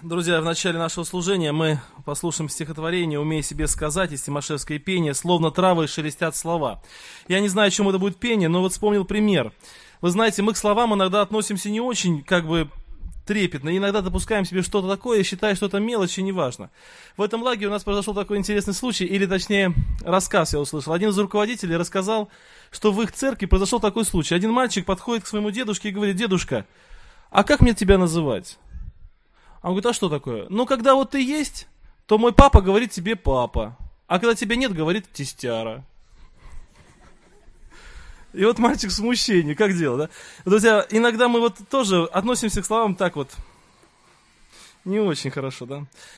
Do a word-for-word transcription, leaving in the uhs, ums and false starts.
Друзья, в начале нашего служения мы послушаем стихотворение «Умей себе сказать» из Тимошевской пение «Словно травы шелестят слова». Я не знаю, о чем это будет пение, но вот вспомнил пример. Вы знаете, мы к словам иногда относимся не очень, как бы, трепетно, иногда допускаем себе что-то такое, считая, что это мелочь и неважно. В этом лагере у нас произошел такой интересный случай, или точнее, рассказ я услышал. Один из руководителей рассказал, что в их церкви произошел такой случай. Один мальчик подходит к своему дедушке и говорит: «Дедушка, а как мне тебя называть?» А он говорит: «А что такое?» «Ну, когда вот ты есть, то мой папа говорит тебе папа, а когда тебя нет, говорит тестяра». И вот мальчик в смущении, как дело, да? Друзья, иногда мы вот тоже относимся к словам так вот, не очень хорошо, да?